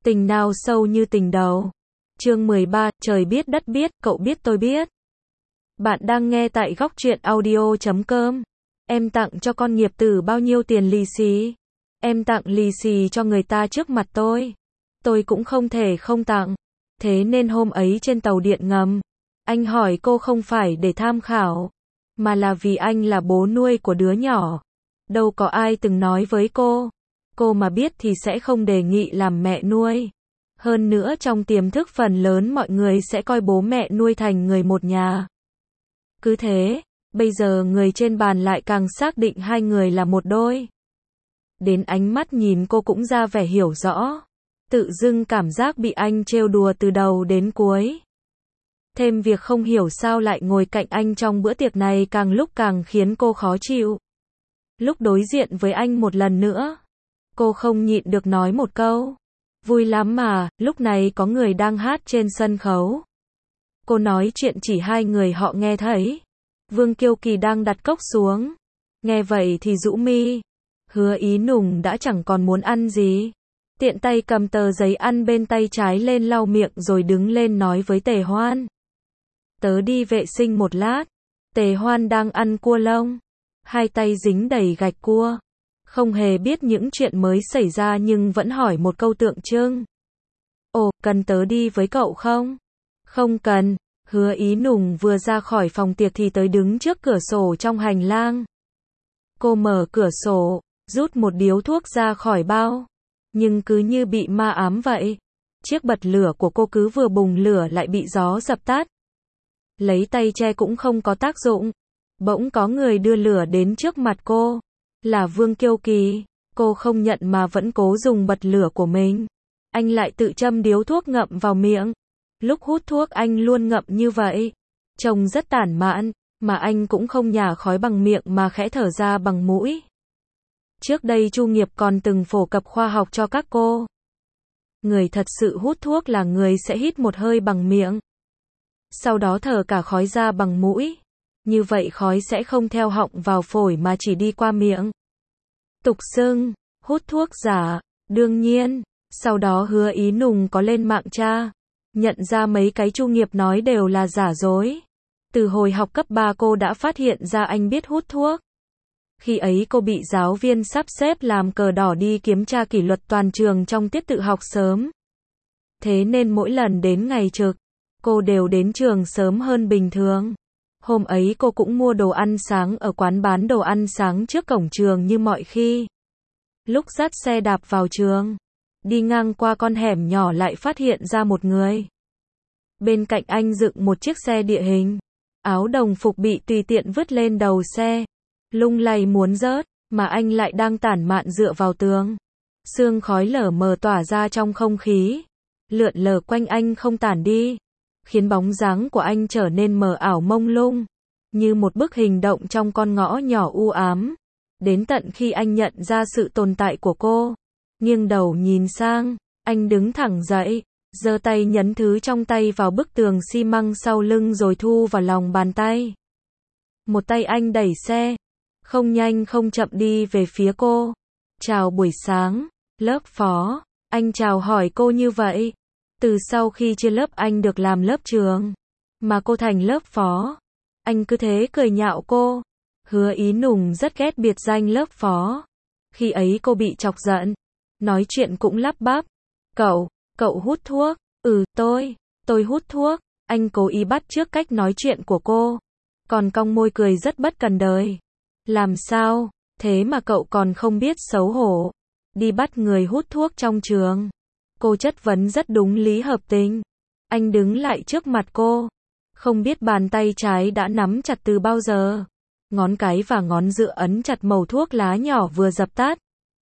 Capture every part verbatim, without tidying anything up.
Tình nào sâu như tình đầu. Chương mười ba, trời biết đất biết, cậu biết tôi biết. Bạn đang nghe tại góc truyện audio chấm com. Em tặng cho con nghiệp tử bao nhiêu tiền lì xì? Em tặng lì xì cho người ta trước mặt tôi. Tôi cũng không thể không tặng. Thế nên hôm ấy trên tàu điện ngầm, anh hỏi cô không phải để tham khảo, mà là vì anh là bố nuôi của đứa nhỏ. Đâu có ai từng nói với cô. Cô mà biết thì sẽ không đề nghị làm mẹ nuôi. Hơn nữa trong tiềm thức phần lớn mọi người sẽ coi bố mẹ nuôi thành người một nhà. Cứ thế, bây giờ người trên bàn lại càng xác định hai người là một đôi. Đến ánh mắt nhìn cô cũng ra vẻ hiểu rõ. Tự dưng cảm giác bị anh trêu đùa từ đầu đến cuối. Thêm việc không hiểu sao lại ngồi cạnh anh trong bữa tiệc này càng lúc càng khiến cô khó chịu. Lúc đối diện với anh một lần nữa, cô không nhịn được nói một câu. Vui lắm mà, lúc này có người đang hát trên sân khấu. Cô nói chuyện chỉ hai người họ nghe thấy. Vương Kiêu Kỳ đang đặt cốc xuống. Nghe vậy thì rũ mi. Hứa Ý Nùng đã chẳng còn muốn ăn gì. Tiện tay cầm tờ giấy ăn bên tay trái lên lau miệng rồi đứng lên nói với Tề Hoan. Tớ đi vệ sinh một lát. Tề Hoan đang ăn cua lông. Hai tay dính đầy gạch cua. Không hề biết những chuyện mới xảy ra nhưng vẫn hỏi một câu tượng trưng. Ồ, cần tớ đi với cậu không? Không cần. Hứa Ý Nùng vừa ra khỏi phòng tiệc thì tới đứng trước cửa sổ trong hành lang. Cô mở cửa sổ, rút một điếu thuốc ra khỏi bao. Nhưng cứ như bị ma ám vậy. Chiếc bật lửa của cô cứ vừa bùng lửa lại bị gió dập tắt. Lấy tay che cũng không có tác dụng. Bỗng có người đưa lửa đến trước mặt cô. Là Vương Kiêu Kỳ. Cô không nhận mà vẫn cố dùng bật lửa của mình. Anh lại tự châm điếu thuốc ngậm vào miệng. Lúc hút thuốc anh luôn ngậm như vậy. Trông rất tản mạn, mà anh cũng không nhả khói bằng miệng mà khẽ thở ra bằng mũi. Trước đây Chu Nghiệp còn từng phổ cập khoa học cho các cô. Người thật sự hút thuốc là người sẽ hít một hơi bằng miệng. Sau đó thở cả khói ra bằng mũi. Như vậy khói sẽ không theo họng vào phổi mà chỉ đi qua miệng. Tục xưng, hút thuốc giả, đương nhiên. Sau đó Hứa Ý Nùng có lên mạng tra. Nhận ra mấy cái Chu Nghiệp nói đều là giả dối. Từ hồi học cấp ba cô đã phát hiện ra anh biết hút thuốc. Khi ấy cô bị giáo viên sắp xếp làm cờ đỏ đi kiểm tra kỷ luật toàn trường trong tiết tự học sớm. Thế nên mỗi lần đến ngày trực, cô đều đến trường sớm hơn bình thường. Hôm ấy cô cũng mua đồ ăn sáng ở quán bán đồ ăn sáng trước cổng trường như mọi khi. Lúc dắt xe đạp vào trường, đi ngang qua con hẻm nhỏ lại phát hiện ra một người. Bên cạnh anh dựng một chiếc xe địa hình. Áo đồng phục bị tùy tiện vứt lên đầu xe. Lung lay muốn rớt, mà anh lại đang tản mạn dựa vào tường. Sương khói lở mờ tỏa ra trong không khí. Lượn lờ quanh anh không tản đi. Khiến bóng dáng của anh trở nên mờ ảo mông lung. Như một bức hình động trong con ngõ nhỏ u ám. Đến tận khi anh nhận ra sự tồn tại của cô. Nghiêng đầu nhìn sang, anh đứng thẳng dậy. Giơ tay nhấn thứ trong tay vào bức tường xi măng sau lưng rồi thu vào lòng bàn tay. Một tay anh đẩy xe. Không nhanh không chậm đi về phía cô. Chào buổi sáng, lớp phó. Anh chào hỏi cô như vậy. Từ sau khi chia lớp anh được làm lớp trường. Mà cô thành lớp phó. Anh cứ thế cười nhạo cô. Hứa Ý Nùng rất ghét biệt danh lớp phó. Khi ấy cô bị chọc giận. Nói chuyện cũng lắp bắp. Cậu, cậu hút thuốc. Ừ, tôi, tôi hút thuốc. Anh cố ý bắt chước cách nói chuyện của cô. Còn cong môi cười rất bất cần đời. Làm sao, thế mà cậu còn không biết xấu hổ. Đi bắt người hút thuốc trong trường. Cô chất vấn rất đúng lý hợp tình. Anh đứng lại trước mặt cô. Không biết bàn tay trái đã nắm chặt từ bao giờ. Ngón cái và ngón giữa ấn chặt mẩu thuốc lá nhỏ vừa dập tắt.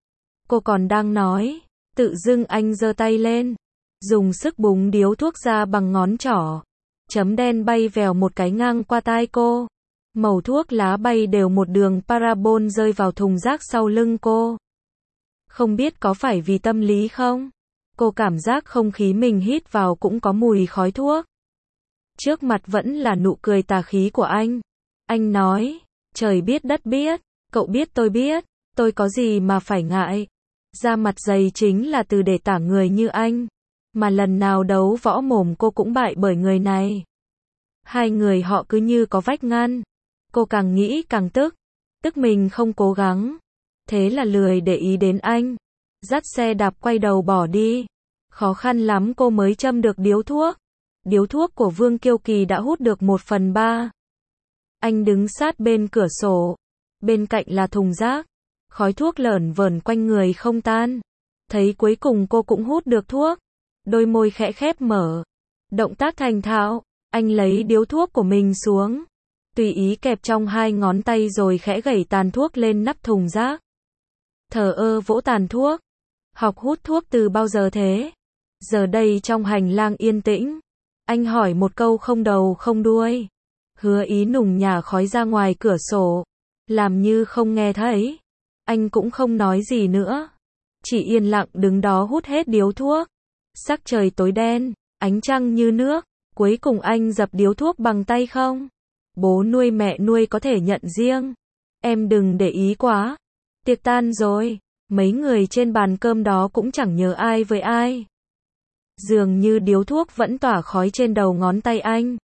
Cô còn đang nói. Tự dưng anh giơ tay lên. Dùng sức búng điếu thuốc ra bằng ngón trỏ. Chấm đen bay vèo một cái ngang qua tai cô. Mẩu thuốc lá bay đều một đường parabol rơi vào thùng rác sau lưng cô. Không biết có phải vì tâm lý không? Cô cảm giác không khí mình hít vào cũng có mùi khói thuốc. Trước mặt vẫn là nụ cười tà khí của anh. Anh nói, trời biết đất biết, cậu biết tôi biết, tôi có gì mà phải ngại. Da mặt dày chính là từ để tả người như anh. Mà lần nào đấu võ mồm cô cũng bại bởi người này. Hai người họ cứ như có vách ngăn. Cô càng nghĩ càng tức. Tức mình không cố gắng. Thế là lười để ý đến anh. Dắt xe đạp quay đầu bỏ đi. Khó khăn lắm cô mới châm được điếu thuốc. Điếu thuốc của Vương Kiêu Kỳ đã hút được một phần ba. Anh đứng sát bên cửa sổ. Bên cạnh là thùng rác. Khói thuốc lởn vởn quanh người không tan. Thấy cuối cùng cô cũng hút được thuốc. Đôi môi khẽ khép mở. Động tác thành thạo. Anh lấy điếu thuốc của mình xuống. Tùy ý kẹp trong hai ngón tay rồi khẽ gẩy tàn thuốc lên nắp thùng rác. Thờ ơ vỗ tàn thuốc. Học hút thuốc từ bao giờ thế? Giờ đây trong hành lang yên tĩnh. Anh hỏi một câu không đầu không đuôi. Hứa Ý nùng nhả khói ra ngoài cửa sổ. Làm như không nghe thấy. Anh cũng không nói gì nữa. Chỉ yên lặng đứng đó hút hết điếu thuốc. Sắc trời tối đen, ánh trăng như nước. Cuối cùng anh dập điếu thuốc bằng tay không? Bố nuôi mẹ nuôi có thể nhận riêng. Em đừng để ý quá. Tiệc tan rồi. Mấy người trên bàn cơm đó cũng chẳng nhớ ai với ai. Dường như điếu thuốc vẫn tỏa khói trên đầu ngón tay anh.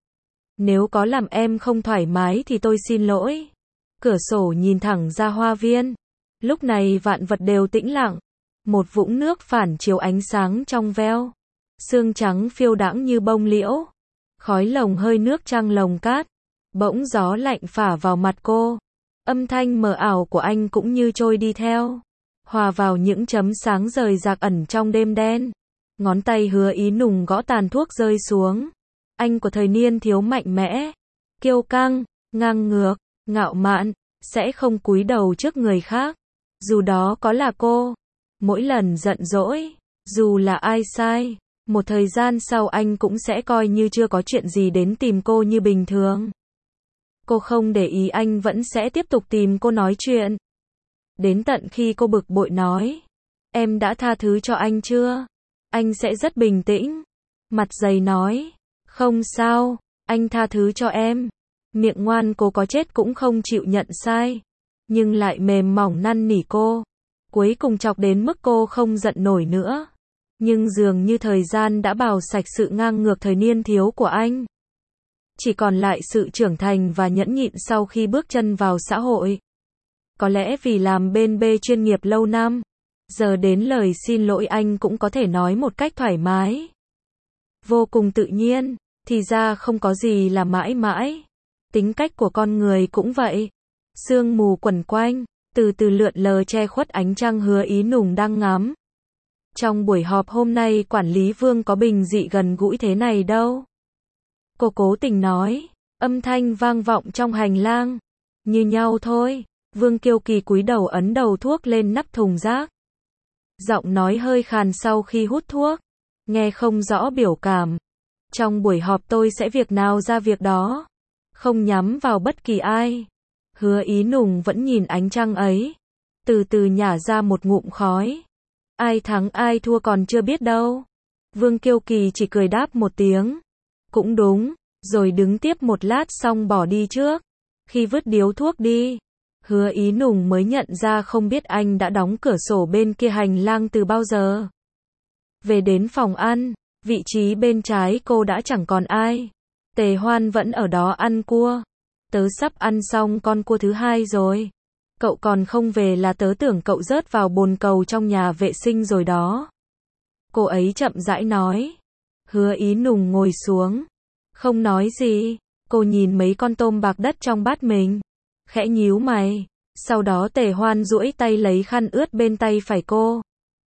Nếu có làm em không thoải mái thì tôi xin lỗi. Cửa sổ nhìn thẳng ra hoa viên. Lúc này vạn vật đều tĩnh lặng. Một vũng nước phản chiếu ánh sáng trong veo. Sương trắng phiêu đãng như bông liễu. Khói lồng hơi nước trăng lồng cát. Bỗng gió lạnh phả vào mặt cô. Âm thanh mờ ảo của anh cũng như trôi đi theo. Hòa vào những chấm sáng rời rạc ẩn trong đêm đen. Ngón tay Hứa Ý nùng gõ tàn thuốc rơi xuống. Anh của thời niên thiếu mạnh mẽ. Kiêu căng, ngang ngược, ngạo mạn. Sẽ không cúi đầu trước người khác. Dù đó có là cô. Mỗi lần giận dỗi. Dù là ai sai. Một thời gian sau anh cũng sẽ coi như chưa có chuyện gì đến tìm cô như bình thường. Cô không để ý anh vẫn sẽ tiếp tục tìm cô nói chuyện. Đến tận khi cô bực bội nói. Em đã tha thứ cho anh chưa? Anh sẽ rất bình tĩnh. Mặt dày nói. Không sao, anh tha thứ cho em. Miệng ngoan cô có chết cũng không chịu nhận sai. Nhưng lại mềm mỏng năn nỉ cô. Cuối cùng chọc đến mức cô không giận nổi nữa. Nhưng dường như thời gian đã bào sạch sự ngang ngược thời niên thiếu của anh. Chỉ còn lại sự trưởng thành và nhẫn nhịn sau khi bước chân vào xã hội. Có lẽ vì làm bên bê chuyên nghiệp lâu năm. Giờ đến lời xin lỗi anh cũng có thể nói một cách thoải mái. Vô cùng tự nhiên. Thì ra không có gì là mãi mãi. Tính cách của con người cũng vậy. Sương mù quẩn quanh. Từ từ lượn lờ che khuất ánh trăng Hứa Ý nùng đang ngắm. Trong buổi họp hôm nay quản lý Vương có bình dị gần gũi thế này đâu. Cô cố tình nói. Âm thanh vang vọng trong hành lang. Như nhau thôi. Vương Kiêu Kỳ cúi đầu ấn đầu thuốc lên nắp thùng rác. Giọng nói hơi khàn sau khi hút thuốc. Nghe không rõ biểu cảm. Trong buổi họp tôi sẽ việc nào ra việc đó. Không nhắm vào bất kỳ ai. Hứa Ý nùng vẫn nhìn ánh trăng ấy. Từ từ nhả ra một ngụm khói. Ai thắng ai thua còn chưa biết đâu. Vương Kiêu Kỳ chỉ cười đáp một tiếng. Cũng đúng. Rồi đứng tiếp một lát xong bỏ đi trước. Khi vứt điếu thuốc đi. Hứa Ý nùng mới nhận ra không biết anh đã đóng cửa sổ bên kia hành lang từ bao giờ. Về đến phòng ăn. Vị trí bên trái cô đã chẳng còn ai. Tề Hoan vẫn ở đó ăn cua. Tớ sắp ăn xong con cua thứ hai rồi. Cậu còn không về là tớ tưởng cậu rớt vào bồn cầu trong nhà vệ sinh rồi đó. Cô ấy chậm rãi nói. Hứa Ý nùng ngồi xuống. Không nói gì. Cô nhìn mấy con tôm bạc đất trong bát mình. Khẽ nhíu mày. Sau đó Tề Hoan duỗi tay lấy khăn ướt bên tay phải cô.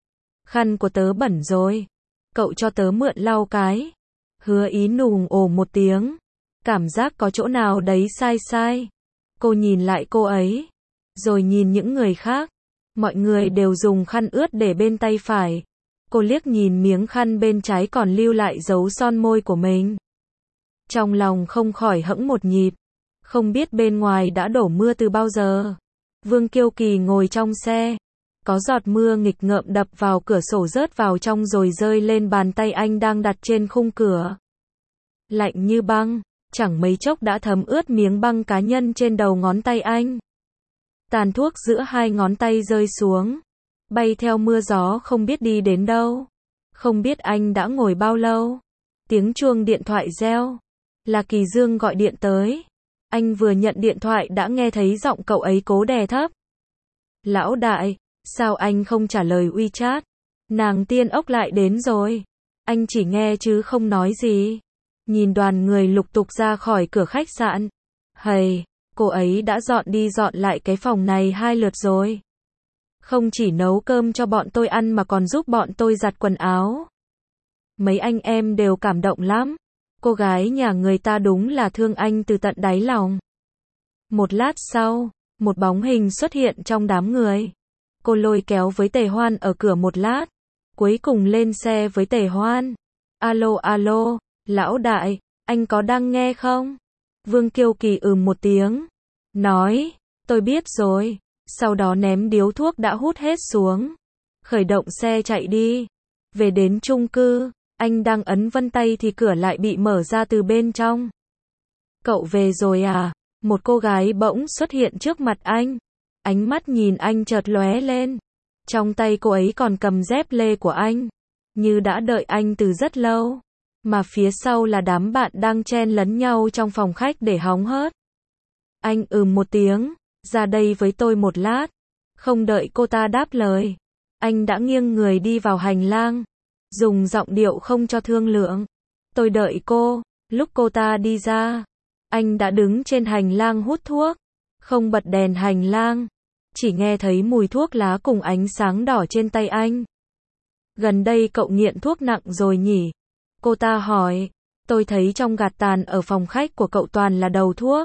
Khăn của tớ bẩn rồi. Cậu cho tớ mượn lau cái. Hứa Ý nùng ồ một tiếng. Cảm giác có chỗ nào đấy sai sai. Cô nhìn lại cô ấy. Rồi nhìn những người khác. Mọi người đều dùng khăn ướt để bên tay phải. Cô liếc nhìn miếng khăn bên trái còn lưu lại dấu son môi của mình. Trong lòng không khỏi hẫng một nhịp. Không biết bên ngoài đã đổ mưa từ bao giờ. Vương Kiêu Kỳ ngồi trong xe. Có giọt mưa nghịch ngợm đập vào cửa sổ rớt vào trong rồi rơi lên bàn tay anh đang đặt trên khung cửa. Lạnh như băng. Chẳng mấy chốc đã thấm ướt miếng băng cá nhân trên đầu ngón tay anh. Tàn thuốc giữa hai ngón tay rơi xuống. bay theo mưa gió không biết đi đến đâu. Không biết anh đã ngồi bao lâu. Tiếng chuông điện thoại reo. Là Kỳ Dương gọi điện tới. Anh vừa nhận điện thoại đã nghe thấy giọng cậu ấy cố đè thấp. Lão đại, sao anh không trả lời WeChat? Nàng tiên ốc lại đến rồi. Anh chỉ nghe chứ không nói gì. Nhìn đoàn người lục tục ra khỏi cửa khách sạn. Hầy, cô ấy đã dọn đi dọn lại cái phòng này hai lượt rồi. Không chỉ nấu cơm cho bọn tôi ăn mà còn giúp bọn tôi giặt quần áo. Mấy anh em đều cảm động lắm. Cô gái nhà người ta đúng là thương anh từ tận đáy lòng. Một lát sau, một bóng hình xuất hiện trong đám người. Cô lôi kéo với Tề Hoan ở cửa một lát. Cuối cùng lên xe với Tề Hoan. Alo alo, lão đại, anh có đang nghe không? Vương Kiêu Kỳ ừm một tiếng. Nói, tôi biết rồi. Sau đó ném điếu thuốc đã hút hết xuống. Khởi động xe chạy đi. Về đến chung cư, anh đang ấn vân tay thì cửa lại bị mở ra từ bên trong. Cậu về rồi à? Một cô gái bỗng xuất hiện trước mặt anh. Ánh mắt nhìn anh chợt lóe lên. Trong tay cô ấy còn cầm dép lê của anh. Như đã đợi anh từ rất lâu. Mà phía sau là đám bạn đang chen lấn nhau trong phòng khách để hóng hớt. Anh ừm một tiếng. Ra đây với tôi một lát. Không đợi cô ta đáp lời. Anh đã nghiêng người đi vào hành lang. Dùng giọng điệu không cho thương lượng. Tôi đợi cô. Lúc cô ta đi ra, anh đã đứng trên hành lang hút thuốc. Không bật đèn hành lang. Chỉ nghe thấy mùi thuốc lá cùng ánh sáng đỏ trên tay anh. Gần đây cậu nghiện thuốc nặng rồi nhỉ? Cô ta hỏi. Tôi thấy trong gạt tàn ở phòng khách của cậu toàn là đầu thuốc.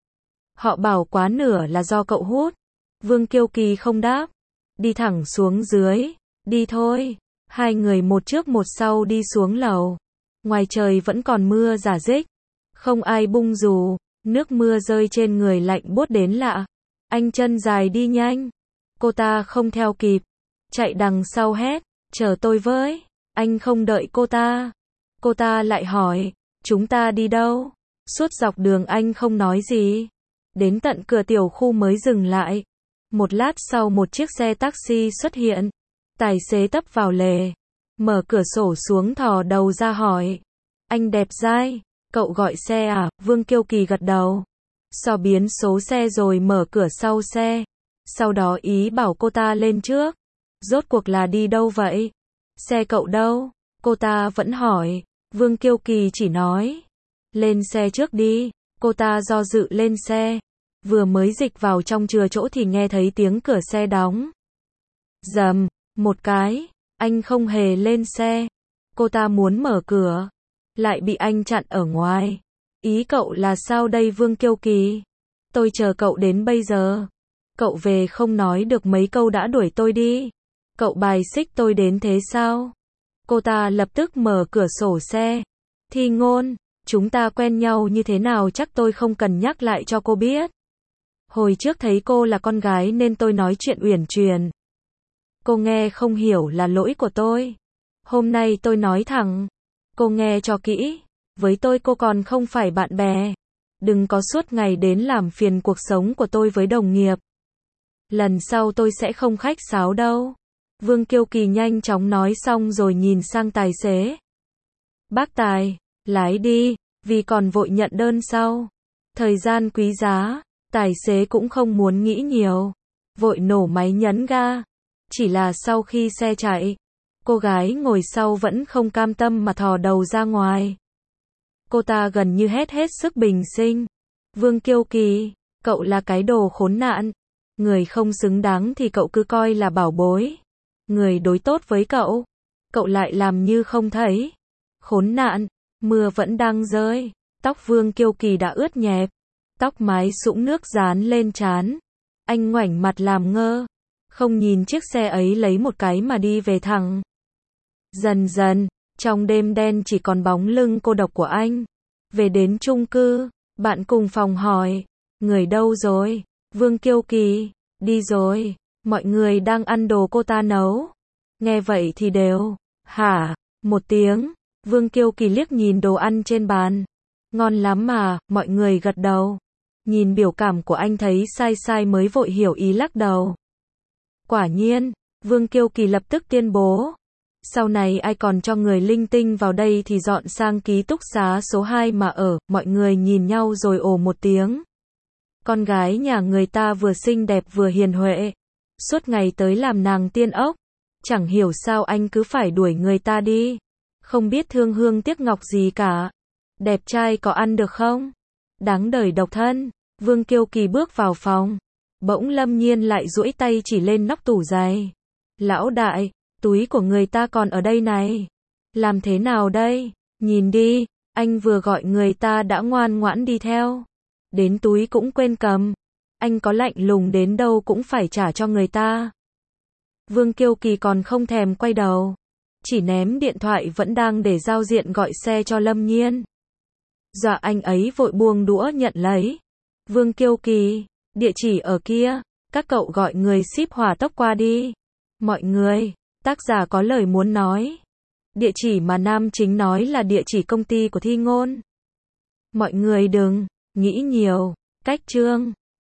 Họ bảo quá nửa là do cậu hút. Vương Kiêu Kỳ không đáp. Đi thẳng xuống dưới. Đi thôi. Hai người một trước một sau đi xuống lầu. Ngoài trời vẫn còn mưa rả rích. Không ai bung dù. Nước mưa rơi trên người lạnh buốt đến lạ. Anh chân dài đi nhanh. Cô ta không theo kịp. Chạy đằng sau hét. Chờ tôi với. Anh không đợi cô ta. Cô ta lại hỏi. Chúng ta đi đâu? Suốt dọc đường anh không nói gì. Đến tận cửa tiểu khu mới dừng lại. Một lát sau một chiếc xe taxi xuất hiện. Tài xế tấp vào lề. Mở cửa sổ xuống thò đầu ra hỏi. Anh đẹp dai, cậu gọi xe à? Vương Kiêu Kỳ gật đầu. So biến số xe rồi mở cửa sau xe. Sau đó ý bảo cô ta lên trước. Rốt cuộc là đi đâu vậy? Xe cậu đâu? Cô ta vẫn hỏi. Vương Kiêu Kỳ chỉ nói. Lên xe trước đi. Cô ta do dự lên xe. Vừa mới dịch vào trong chừa chỗ thì nghe thấy tiếng cửa xe đóng. Dầm, một cái. Anh không hề lên xe. Cô ta muốn mở cửa. Lại bị anh chặn ở ngoài. Ý cậu là sao đây Vương Kiêu Kỳ? Tôi chờ cậu đến bây giờ. Cậu về không nói được mấy câu đã đuổi tôi đi. Cậu bài xích tôi đến thế sao? Cô ta lập tức mở cửa sổ xe. Thi Ngôn, chúng ta quen nhau như thế nào chắc tôi không cần nhắc lại cho cô biết. Hồi trước thấy cô là con gái nên tôi nói chuyện uyển chuyển. Cô nghe không hiểu là lỗi của tôi. Hôm nay tôi nói thẳng. Cô nghe cho kỹ. Với tôi cô còn không phải bạn bè. Đừng có suốt ngày đến làm phiền cuộc sống của tôi với đồng nghiệp. Lần sau tôi sẽ không khách sáo đâu. Vương Kiêu Kỳ nhanh chóng nói xong rồi nhìn sang tài xế. Bác Tài, lái đi, vì còn vội nhận đơn sau. Thời gian quý giá, tài xế cũng không muốn nghĩ nhiều. Vội nổ máy nhấn ga. Chỉ là sau khi xe chạy, cô gái ngồi sau vẫn không cam tâm mà thò đầu ra ngoài. Cô ta gần như hét hết sức bình sinh. Vương Kiêu Kỳ, cậu là cái đồ khốn nạn. Người không xứng đáng thì cậu cứ coi là bảo bối. Người đối tốt với cậu, cậu lại làm như không thấy. Khốn nạn, mưa vẫn đang rơi. Tóc Vương Kiêu Kỳ đã ướt nhẹp. Tóc mái sũng nước dán lên trán. Anh ngoảnh mặt làm ngơ. Không nhìn chiếc xe ấy lấy một cái mà đi về thẳng. Dần dần, trong đêm đen chỉ còn bóng lưng cô độc của anh. Về đến chung cư, bạn cùng phòng hỏi. Người đâu rồi? Vương Kiêu Kỳ, đi rồi. Mọi người đang ăn đồ cô ta nấu. Nghe vậy thì đều. Hả? Một tiếng. Vương Kiêu Kỳ liếc nhìn đồ ăn trên bàn. Ngon lắm mà, mọi người gật đầu. Nhìn biểu cảm của anh thấy sai sai mới vội hiểu ý lắc đầu. Quả nhiên, Vương Kiêu Kỳ lập tức tuyên bố. Sau này ai còn cho người linh tinh vào đây thì dọn sang ký túc xá số hai mà ở, mọi người nhìn nhau rồi ồ một tiếng. Con gái nhà người ta vừa xinh đẹp vừa hiền huệ. Suốt ngày tới làm nàng tiên ốc. Chẳng hiểu sao anh cứ phải đuổi người ta đi. Không biết thương hương tiếc ngọc gì cả. Đẹp trai có ăn được không? Đáng đời độc thân. Vương Kiêu Kỳ bước vào phòng. Bỗng Lâm Nhiên lại duỗi tay chỉ lên nóc tủ giày. Lão đại, túi của người ta còn ở đây này. Làm thế nào đây? Nhìn đi, anh vừa gọi người ta đã ngoan ngoãn đi theo. Đến túi cũng quên cầm. Anh có lạnh lùng đến đâu cũng phải trả cho người ta. Vương Kiêu Kỳ còn không thèm quay đầu. Chỉ ném điện thoại vẫn đang để giao diện gọi xe cho Lâm Nhiên. Dọa anh ấy vội buông đũa nhận lấy. Vương Kiêu Kỳ, địa chỉ ở kia, các cậu gọi người ship hỏa tốc qua đi. Mọi người, tác giả có lời muốn nói. Địa chỉ mà nam chính nói là địa chỉ công ty của Thi Ngôn. Mọi người đừng nghĩ nhiều, cách chương